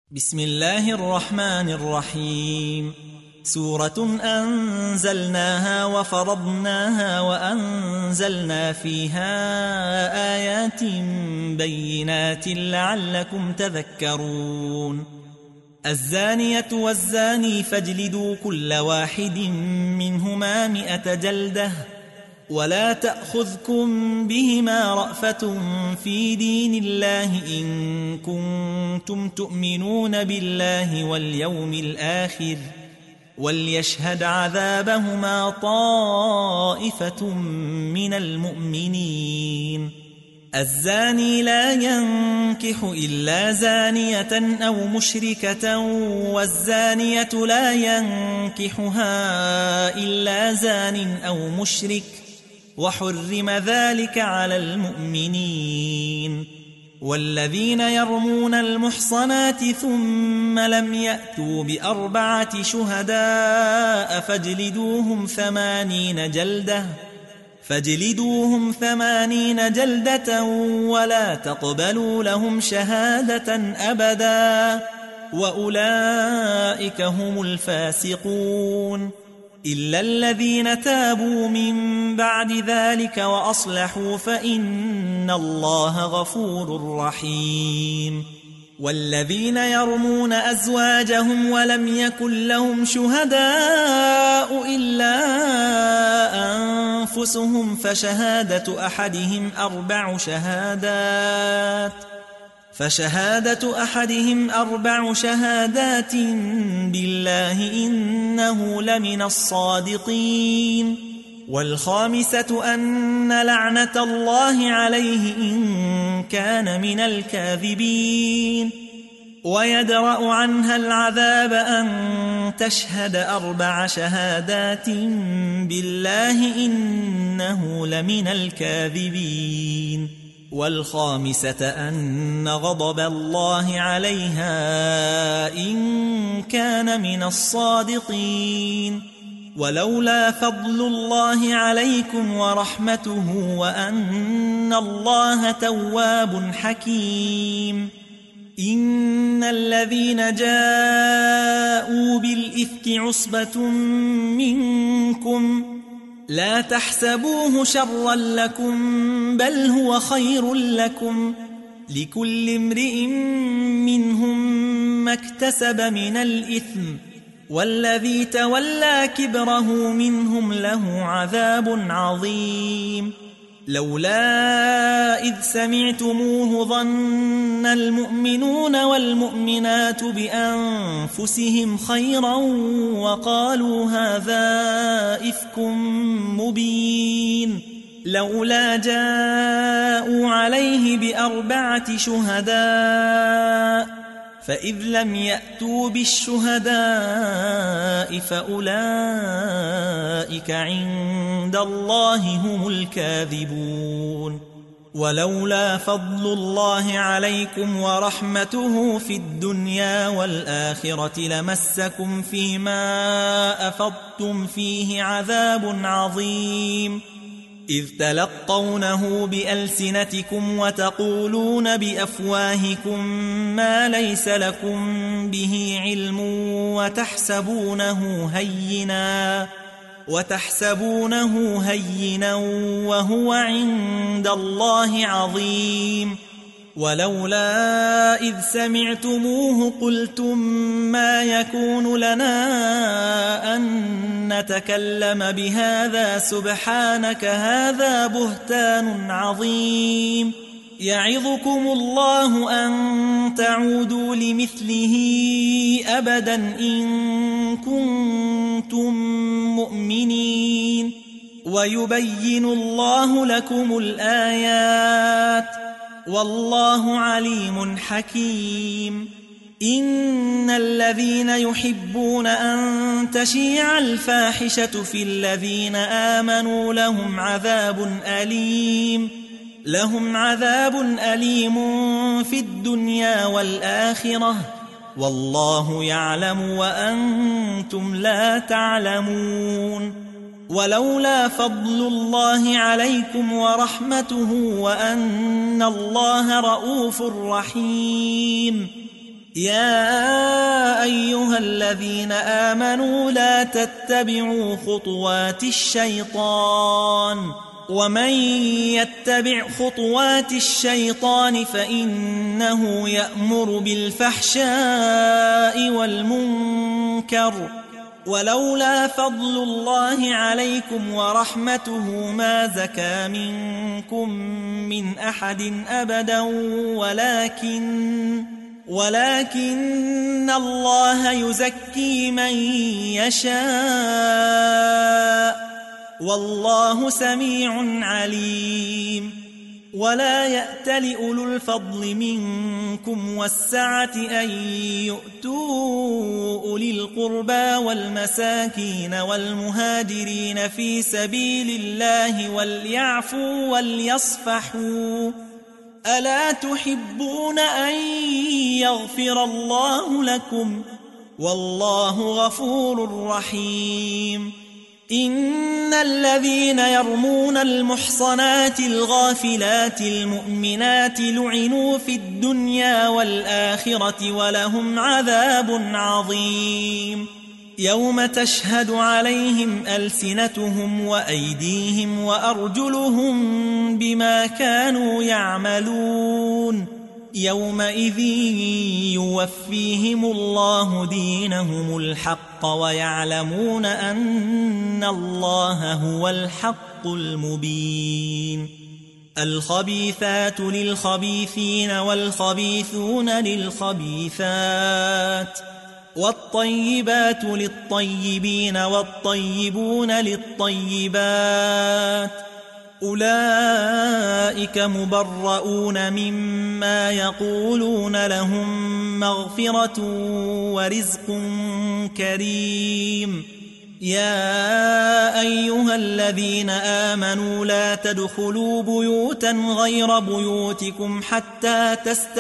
بسم الله الرحمن الرحيم. سورة أنزلناها وفرضناها وأنزلنا فيها آيات بينات لعلكم تذكرون. الزانية والزاني فاجلدوا كل واحد منهما 100 جلدة ولا تأخذكم بهما رأفة في دين الله إن كنتم تؤمنون بالله واليوم الآخر وليشهد عذابهما طائفة من المؤمنين. الزاني لا ينكح إلا زانية أو مشركة والزانية لا ينكحها إلا زان أو مشرك وحرم ذلك على المؤمنين. والذين يرمون المحصنات ثم لم يأتوا ب4 شهداء فاجلدوهم 80 جلدة ولا تقبلوا لهم شهادة أبدا وأولئك هم الفاسقون إلا الذين تابوا من بعد ذلك وأصلحوا فإن الله غفور رحيم. والذين يرمون أزواجهم ولم يكن لهم شهداء إلا أنفسهم فشهادة أحدهم 4 شهادات بالله إنه لمن الصادقين. والخامسة أن لعنة الله عليه إن كان من الكاذبين. ويدرأ عنها العذاب أن تشهد 4 شهادات بالله إنه لمن الكاذبين. والخامسة أن غضب الله عليها إن كان من الصادقين. ولولا فضل الله عليكم ورحمته وأن الله تواب حكيم. إن الذين جاءوا بالإفك عصبة منكم لا تحسبوه شرا لكم بل هو خير لكم لكل امرئ منهم ما اكتسب من الإثم والذي تولى كبره منهم له عذاب عظيم. لولا إذ سمعتموه ظن المؤمنون والمؤمنات بأنفسهم خيرا وقالوا هذا إفك مبين. لولا جاءوا عليه ب4 شهداء فإذ لم يأتوا بالشهداء فأولئك عند الله هم الكاذبون. ولولا فضل الله عليكم ورحمته في الدنيا والآخرة لمسكم فيما أفضتم فيه عذاب عظيم إذ تلقونه بألسنتكم وتقولون بأفواهكم ما ليس لكم به علم وتحسبونه هينا وهو عند الله عظيم. ولولا إذ سمعتموه قلتم ما يكون لنا أن نتكلم بهذا سبحانك هذا بهتان عظيم. يعظكم الله أن تعودوا لمثله أبدا إن كنتم مؤمنين. ويبين الله لكم الآيات والله عليم حكيم. إن الذين يحبون أن تشيع الفاحشة في الذين آمنوا لهم عذاب أليم في الدنيا والآخرة والله يعلم وأنتم لا تعلمون. ولولا فضل الله عليكم ورحمته وأن الله رؤوف رحيم يا أيها الذين آمنوا لا تتبعوا خطوات الشيطان ومن يتبع خطوات الشيطان فإنه يأمر بالفحشاء والمنكر ولولا فضل الله عليكم ورحمته ما زكى منكم من أحد أبدا ولكن الله يزكي من يشاء والله سميع عليم ولا يأتل أولو الفضل منكم والسعة أن يؤتوا أولي القربى والمساكين والمهاجرين في سبيل الله وليعفوا وليصفحوا ألا تحبون أن يغفر الله لكم والله غفور رحيم إن الذين يرمون المحصنات الغافلات المؤمنات لعنوا في الدنيا والآخرة ولهم عذاب عظيم يوم تشهد عليهم ألسنتهم وأيديهم وأرجلهم بما كانوا يعملون يومئذ يوفيهم الله دينهم الحق ويعلمون أن الله هو الحق المبين الخبيثات للخبيثين والخبيثون للخبيثات والطيبات للطيبين والطيبون للطيبات أولئك مبرؤون مما يقولون لهم مغفرة ورزق كريم يا أيها الذين آمنوا لا تدخلوا بيوتا غير بيوتكم حتى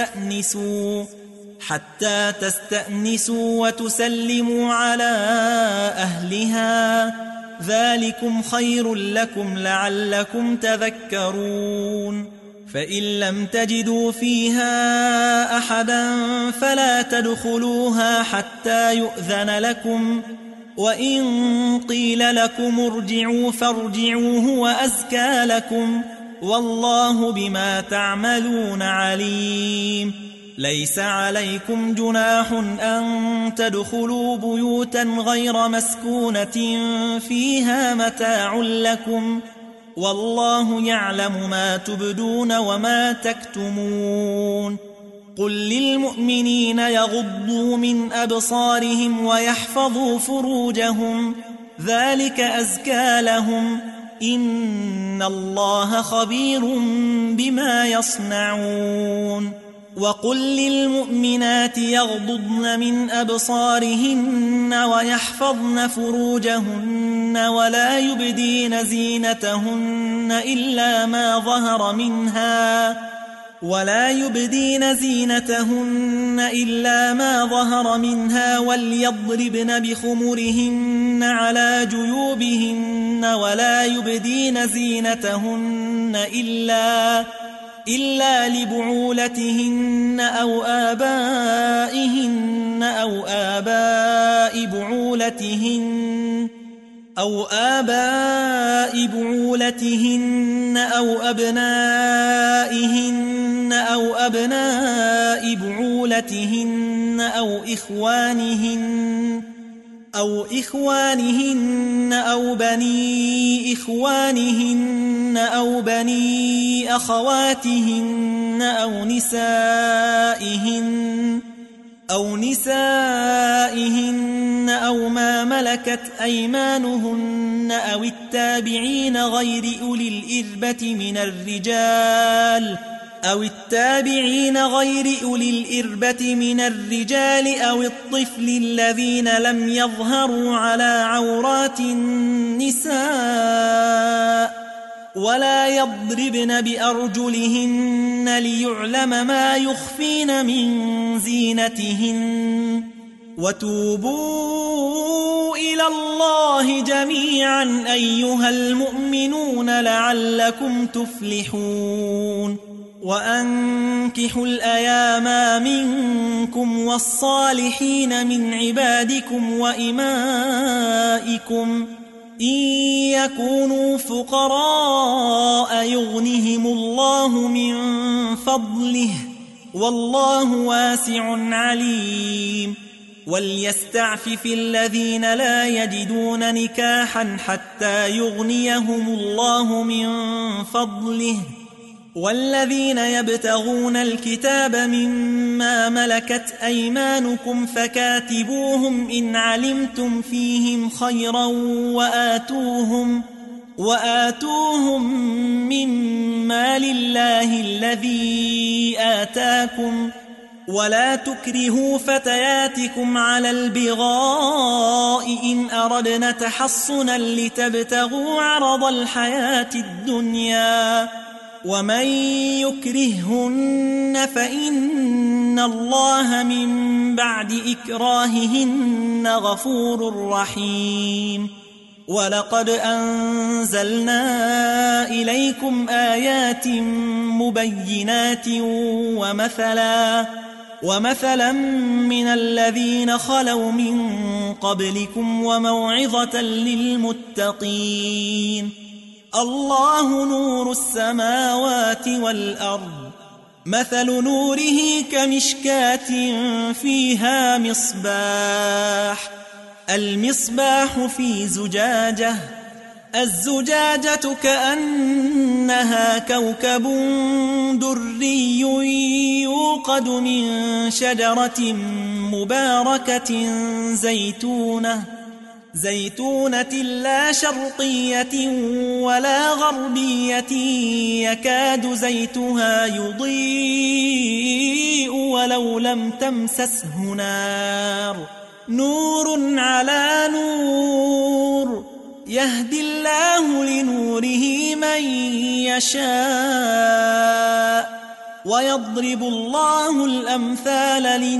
تستأنسوا وتسلموا على أهلها ذلكم خير لكم لعلكم تذكرون فإن لم تجدوا فيها أحدا فلا تدخلوها حتى يؤذن لكم وإن قيل لكم ارجعوا فارجعوا هو أزكى لكم والله بما تعملون عليم ليس عليكم جناح أن تدخلوا بيوتا غير مسكونة فيها متاع لكم والله يعلم ما تبدون وما تكتمون قل للمؤمنين يغضوا من أبصارهم ويحفظوا فروجهم ذلك أزكى لهم إن الله خبير بما يصنعون وقل للمؤمنات يغضضن من أبصارهن ويحفظن فروجهن ولا يبدين زينتهن إلا ما ظهر منها وليضربن بخمرهن على جيوبهن ولا يبدين زينتهن إلا لبعولتهن أو آبائهن أو آباء بعولتهن أو أبنائهن أو أبناء بعولتهن أو إخوانهن أو بني إخوانهن أو بني أخواتهن أو نسائهن أو ما ملكت أيمانهن أو التابعين غير أولي الإربة من الرجال أو الطفل الذين لم يظهروا على عورات النساء ولا يضربن بأرجلهن ليعلم ما يخفين من زينتهن وتوبوا إلى الله جميعا أيها المؤمنون لعلكم تفلحون وأنكحوا الأيام منكم والصالحين من عبادكم وإمائكم إن يكونوا فقراء يغنهم الله من فضله والله واسع عليم وليستعفف الذين لا يجدون نكاحا حتى يغنيهم الله من فضله والذين يبتغون الكتاب مما ملكت أيمانكم فكاتبوهم إن علمتم فيهم خيرا وآتوهم مما لله الذي آتاكم ولا تكرهوا فتياتكم على البغاء إن أردنا تحصنا لتبتغوا عرض الحياة الدنيا ومن يكرههن فإن الله من بعد إكراههن غفور رحيم ولقد أنزلنا إليكم آيات مبينات ومثلا من الذين خلوا من قبلكم وموعظة للمتقين الله نور السماوات والأرض مثل نوره كمشكاة فيها مصباح المصباح في زجاجة الزجاجة كأنها كوكب دري يوقد من شجرة مباركة زيتونة لا شرقية ولا غربية يكاد زيتها يضيء ولو لم تمسسه نار نور على نور يهدي الله لنوره من يشاء ويضرب الله الأمثال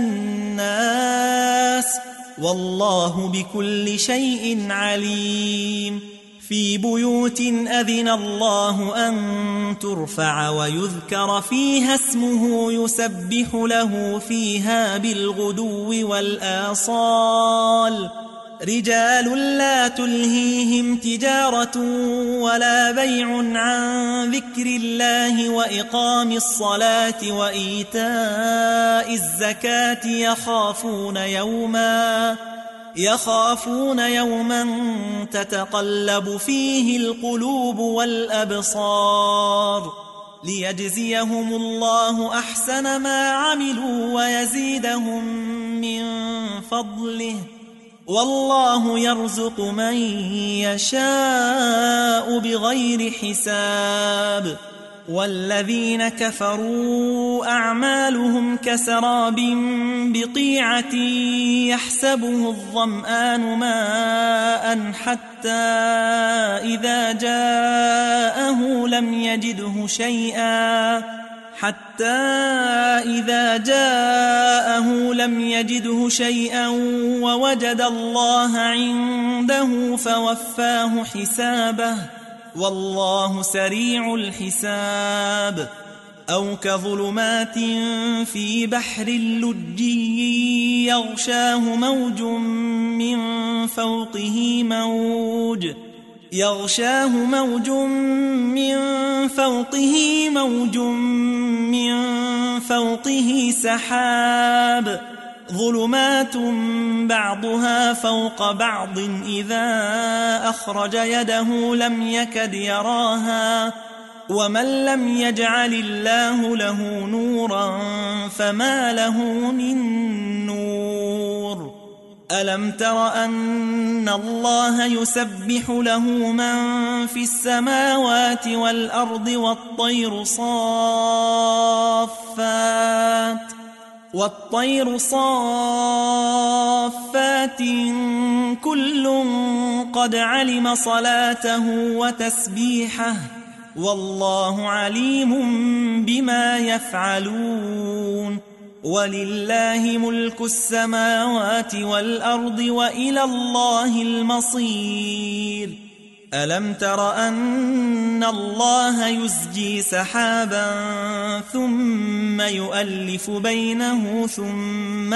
للناس والله بكل شيء عليم في بيوت أذن الله أن ترفع ويذكر فيها اسمه يسبح له فيها بالغدو والآصال رجال لا تلهيهم تجارة ولا بيع عن ذكر الله وإقام الصلاة وإيتاء الزكاة يخافون يوما تتقلب فيه القلوب والأبصار ليجزيهم الله أحسن ما عملوا ويزيدهم من فضله والله يرزق من يشاء بغير حساب والذين كفروا أعمالهم كسراب بقيعة يحسبه الظمآن ماء حتى إذا جاءه لم يجده شيئا ووجد الله عنده فوفاه حسابه والله سريع الحساب أو كظلمات في بحر اللجي يغشاه موج من فوقه سحاب ظلمات بعضها فوق بعض إذا أخرج يده لم يكد يراها ومن لم يجعل الله له نورا فما له من نور ألم تر أن الله يسبح له من في السماوات والأرض والطير صافات كل قد علم صلاته وتسبيحه والله عليم بما يفعلون ولله ملك السماوات والأرض وإلى الله المصير ألم تر أن الله يزجي سحابا ثم يؤلف بينه ثم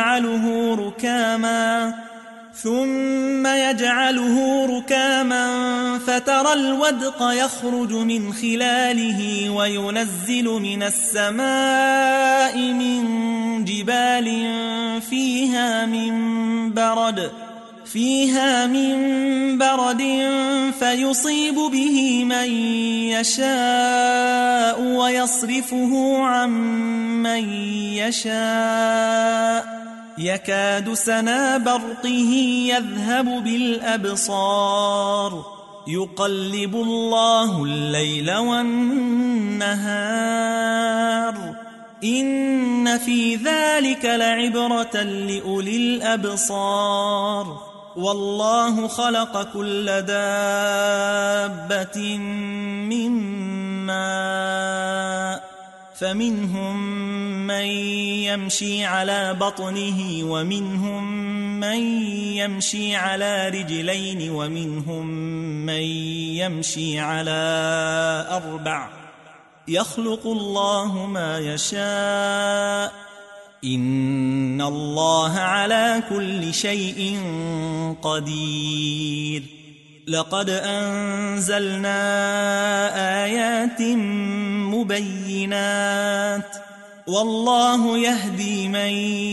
يجعله ركاما فترى الودق يخرج من خلاله وينزل من السماء من جبال فيها من برد فيصيب به من يشاء ويصرفه عن من يشاء يكاد سنا برقه يذهب بالأبصار يقلب الله الليل والنهار إن في ذلك لعبرة لأولي الأبصار والله خلق كل دابة من ماء فمنهم من يمشي على بطنه ومنهم من يمشي على رجلين ومنهم من يمشي على 4 يخلق الله ما يشاء إن الله على كل شيء قدير لقد أنزلنا آيات مبينات والله يهدي من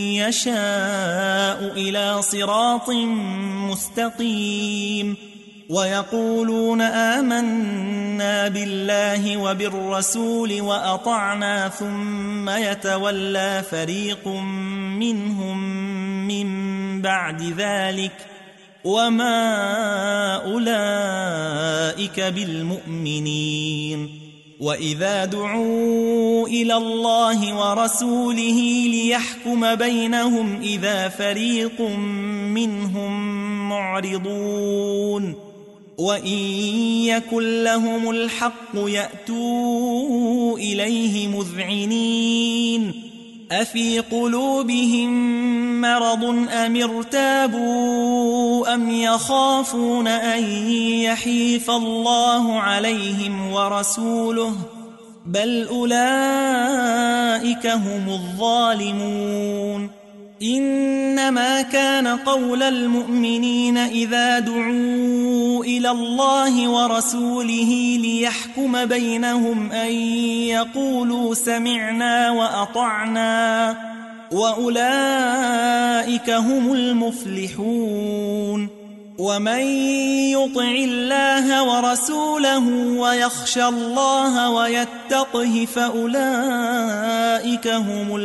يشاء إلى صراط مستقيم ويقولون آمنا بالله وبالرسول وأطعنا ثم يتولى فريق منهم من بعد ذلك وما أولئك بالمؤمنين وإذا دعوا إلى الله ورسوله ليحكم بينهم إذا فريق منهم معرضون وإن يكن لهم الحق يأتوا إليه مذعنين أفي قلوبهم مرض أم ارتابوا أم يخافون أن يحيف الله عليهم ورسوله بل أولئك هم الظالمون إنما كان قول المؤمنين إذا دعوا إلى الله ورسوله ليحكم بينهم أن يقولوا سمعنا وأطعنا وأولئك هم المفلحون ومن يطع الله ورسوله ويخشى الله ويتقه فأولئك هم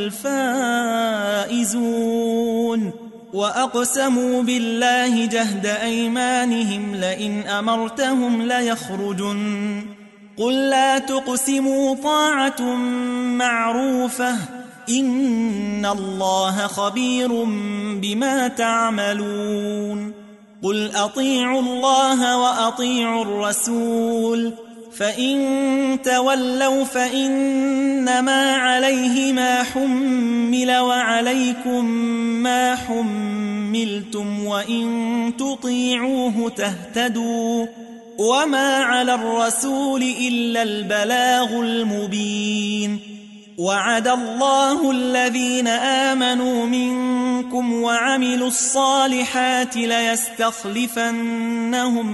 الفائزون وأقسموا بالله جهد أيمانهم لئن أمرتهم ليخرجن قل لا تقسموا طاعة معروفة إن الله خبير بما تعملون قل أطيعوا الله وأطيعوا الرسول فإن تولوا فإنما عليه ما حمل وعليكم ما حملتم وإن تطيعوه تهتدوا وما على الرسول إلا البلاغ المبين وعد الله الذين آمنوا منكم وعملوا الصالحات ليستخلفنهم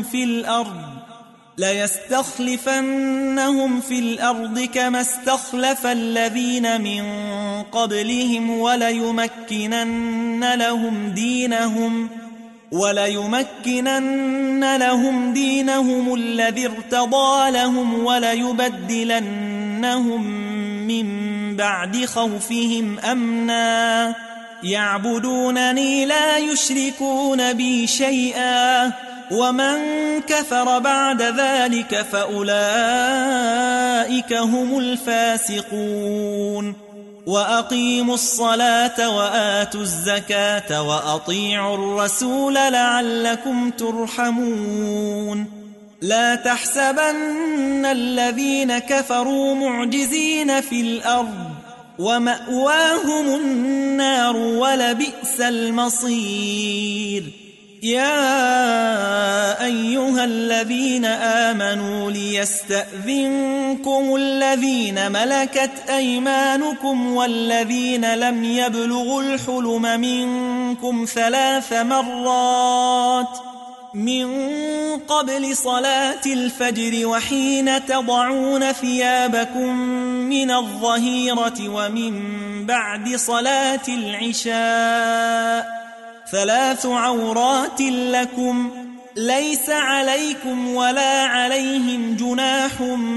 في الأرض كما استخلف الذين من قبلهم وليمكنن لهم دينهم الذي ارتضى لهم وليبدلنهم من بعد خوفهم أمنا يعبدونني لا يشركون بي شيئا ومن كفر بعد ذلك فأولئك هم الفاسقون وأقيموا الصلاة وآتوا الزكاة وأطيعوا الرسول لعلكم ترحمون لا تحسبن الذين كفروا معجزين في الأرض ومأواهم النار ولبئس المصير يا أيها الذين آمنوا ليستأذنكم الذين ملكت أيمانكم والذين لم يبلغوا الحلم منكم 3 مرات من قبل صلاة الفجر وحين تضعون ثيابكم من الظهيرة ومن بعد صلاة العشاء 3 عورات لكم ليس عليكم ولا عليهم جناح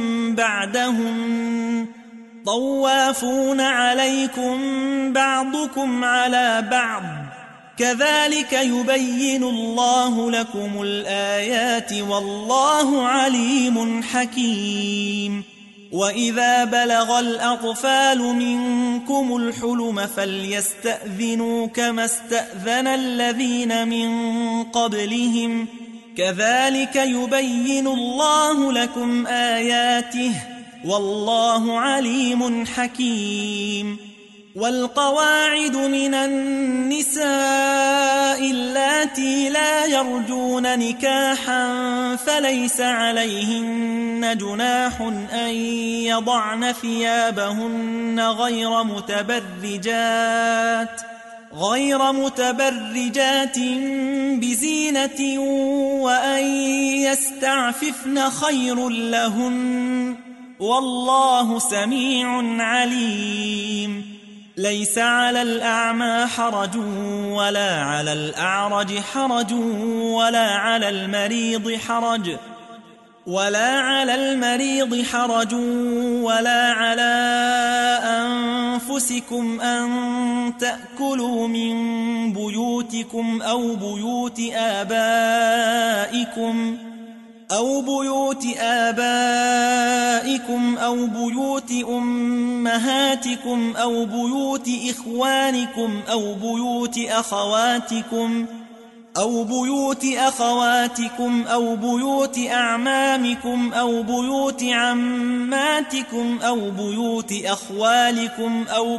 بعدهم طوافون عليكم بعضكم على بعض كذلك يبين الله لكم الآيات والله عليم حكيم وإذا بلغ الأطفال منكم الحلم فليستأذنوا كما استأذن الذين من قبلهم كذلك يبين الله لكم آياته والله عليم حكيم والقواعد من النساء اللاتي لا يرجون نكاحا فليس عليهن جناح أن يضعن ثيابهن غير متبرجات بزينة وأن يستعففن خير لهن والله سميع عليم ليس على الأعمى حرج ولا على الأعرج حرج ولا على المريض حرج ولا على أنفسكم أن تأكلوا من بيوتكم أو بيوت آبائكم أو بيوت أمهاتكم أو بيوت إخوانكم أو بيوت أخواتكم أو بيوت أعمامكم أو بيوت عماتكم أو بيوت أخوالكم أو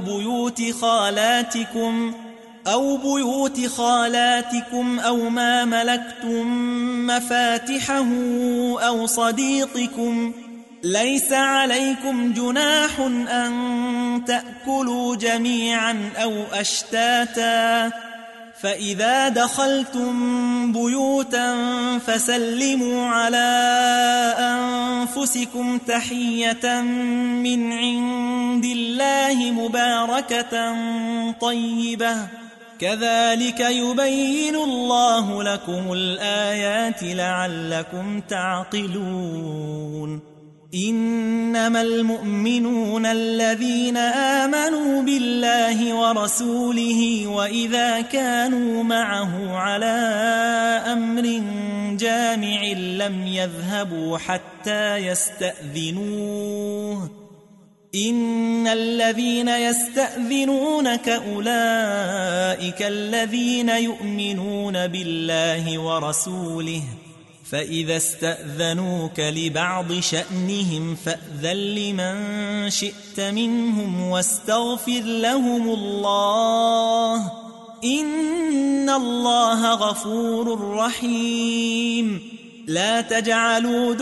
بيوت خالاتكم أو ما ملكتم مفاتحه أو صديقكم ليس عليكم جناح أن تأكلوا جميعا أو أشتاتا فإذا دخلتم بيوتا فسلموا على أنفسكم تحية من عند الله مباركة طيبة كذلك يبين الله لكم الآيات لعلكم تعقلون إنما المؤمنون الذين آمنوا بالله ورسوله وإذا كانوا معه على أمر جامع لم يذهبوا حتى يستأذنوه إن الذين يستأذنونك أولئك الذين يؤمنون بالله ورسوله فإذا استأذنوك لبعض شأنهم فأذن لمن شئت منهم واستغفر لهم الله إن الله غفور رحيم لا تجعلوا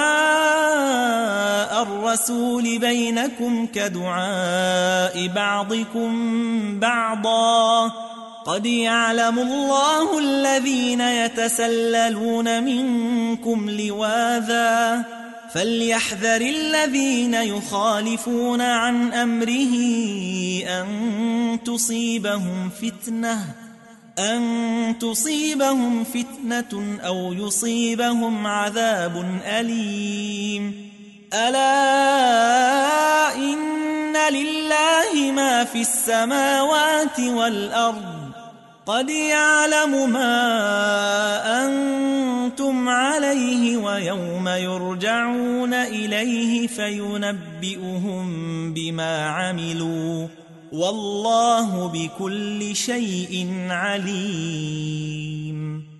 دعاء الرسول بينكم كدعاء بعضكم بعضا قد يعلم الله الذين يتسللون منكم لواذا فليحذر الذين يخالفون عن أمره أن تصيبهم فتنة أو يصيبهم عذاب أليم ألا إن لله ما في السماوات والأرض قد يعلم ما أنتم عليه ويوم يرجعون إليه فينبئهم بما عملوا والله بكل شيء عليم